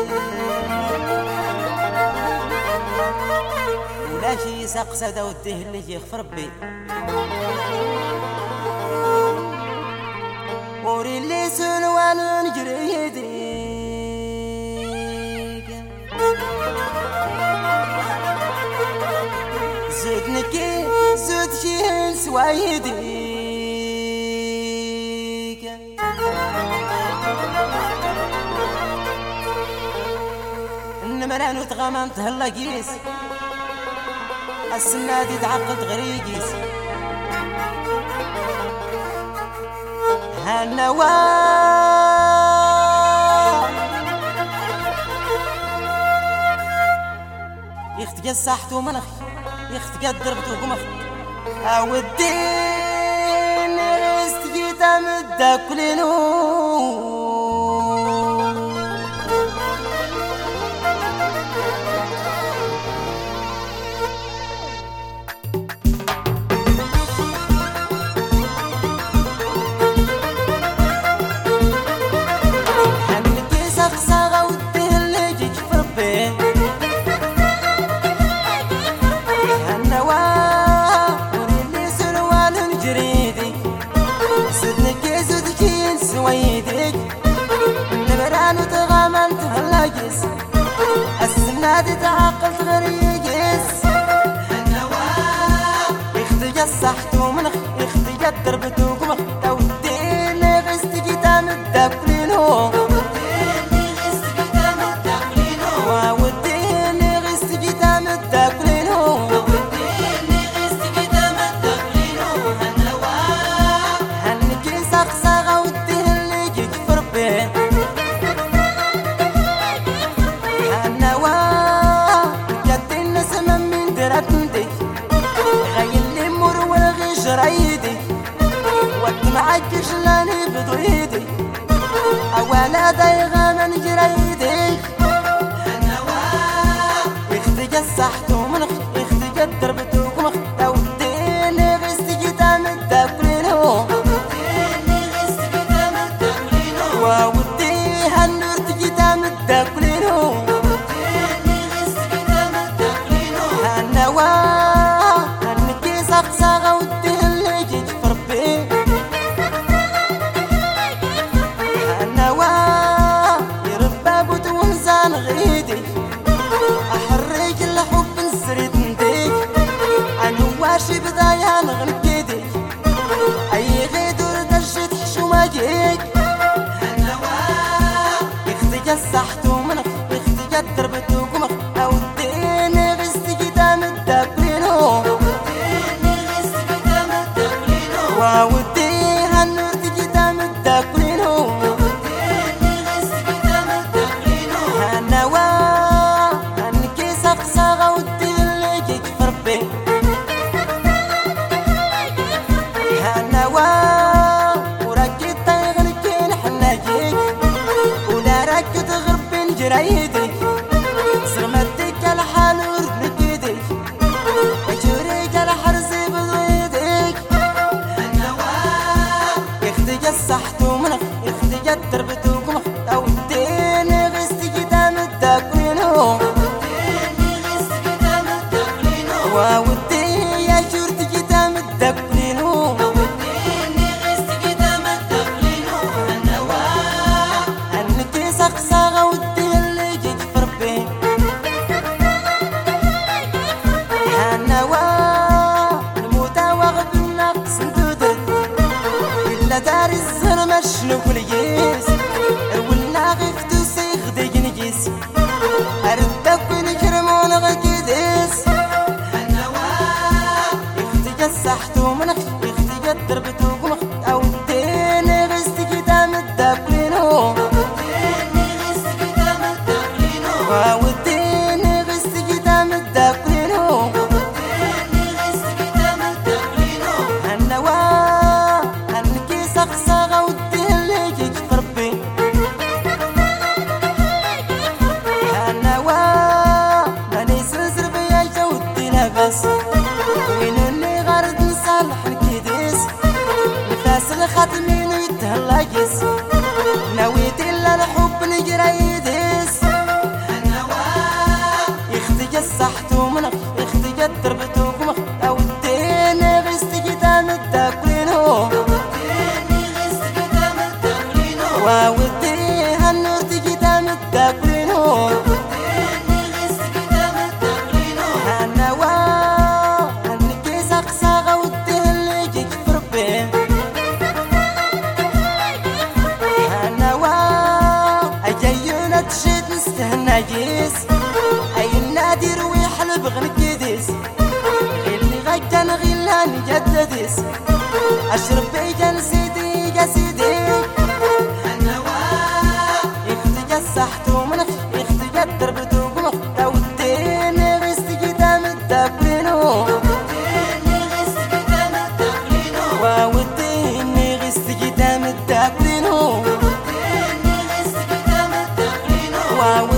ولا شي سقسد وديه اللي يغفر بي وري اللي سنوان نجري يديك زدني كي زد شي سوايديك النمران وتغممت هلا قيس السنادي تعقد غريقيس هالنواه يختقى الساحت ومنخ يختقى الدربت وقمخ الدين غستقي تمدى كل نور السنادي تعقلت غريقس النواه يختقى السحت ومنخ يختقى الدربت وقمخ تو الدين غستقي تمدى كلينو والدين غستقي تمدى كلينو النواه هنكي سقساغا والدين اللي يجيك فربين رايدي وقت معكش لاني بضيدي اولا دايغا من جريدي النواه يختقى السحت ومنخ يختقى الدربت وقمخ لو الدين غستقي تمدى كلينو وودي هالنور تجي تمدى كلينو النواه هنكي سقساغا غيدي أحرق الحب نسرد نديك عنواشي بدايا نغنكيدي أي غيدور درجة حشومة جيك النواه يختقى السحت ومنخ يختقى الدربت وقمخ أو الدين غستقي تمدى كلينو وودي هالنور تجي تمدى كلينو رايدي سرمتك الحال ورد ايديك وجوريك الحرزي بضيدك النواه يختقى السحت ومنخ يختقى الدربت وقمخ او الدين غستقي تمدى كلينو وودي يا جورتك تمدى كلينو النواه انك سقساغا ودي دار الزهر مشنو كل جيس ولنا غفتو سيخ ديق نجيس أردك ونكرمون غكيديس النواه يختقى السحت ومنخ يختقى الدربت وقمخ أو الدين غستقي تمدى كلينو والدين غستقي تمدى كلينو النواه سقساغا وديه اللي يجيك فربي هالنواه ماني سنسر بيا جودي نفس وين اللي غارد نصالح الكيديس نفاس الخاتمين ويتهلا جيس نويت إلا الحب نجري يديس جسحت ومن اختي قدر بتوكم او الدين غستي قدام التاكلينو وودي هالنور تجي قدام التاكلينو هالنوا هالنكي سقساغا ودي اللي يجيك في ربي هالنوا اجيونا تشيد نستهنى جيس اي النادر ويحلب غنكيديس اللي غجن غلان جدديس اشرب بيجن سيدي يا سيدي جسحت ومن اختي قدر بدوق لو الدين غستي قدام التاكلينو والدين غستي قدام التاكلينو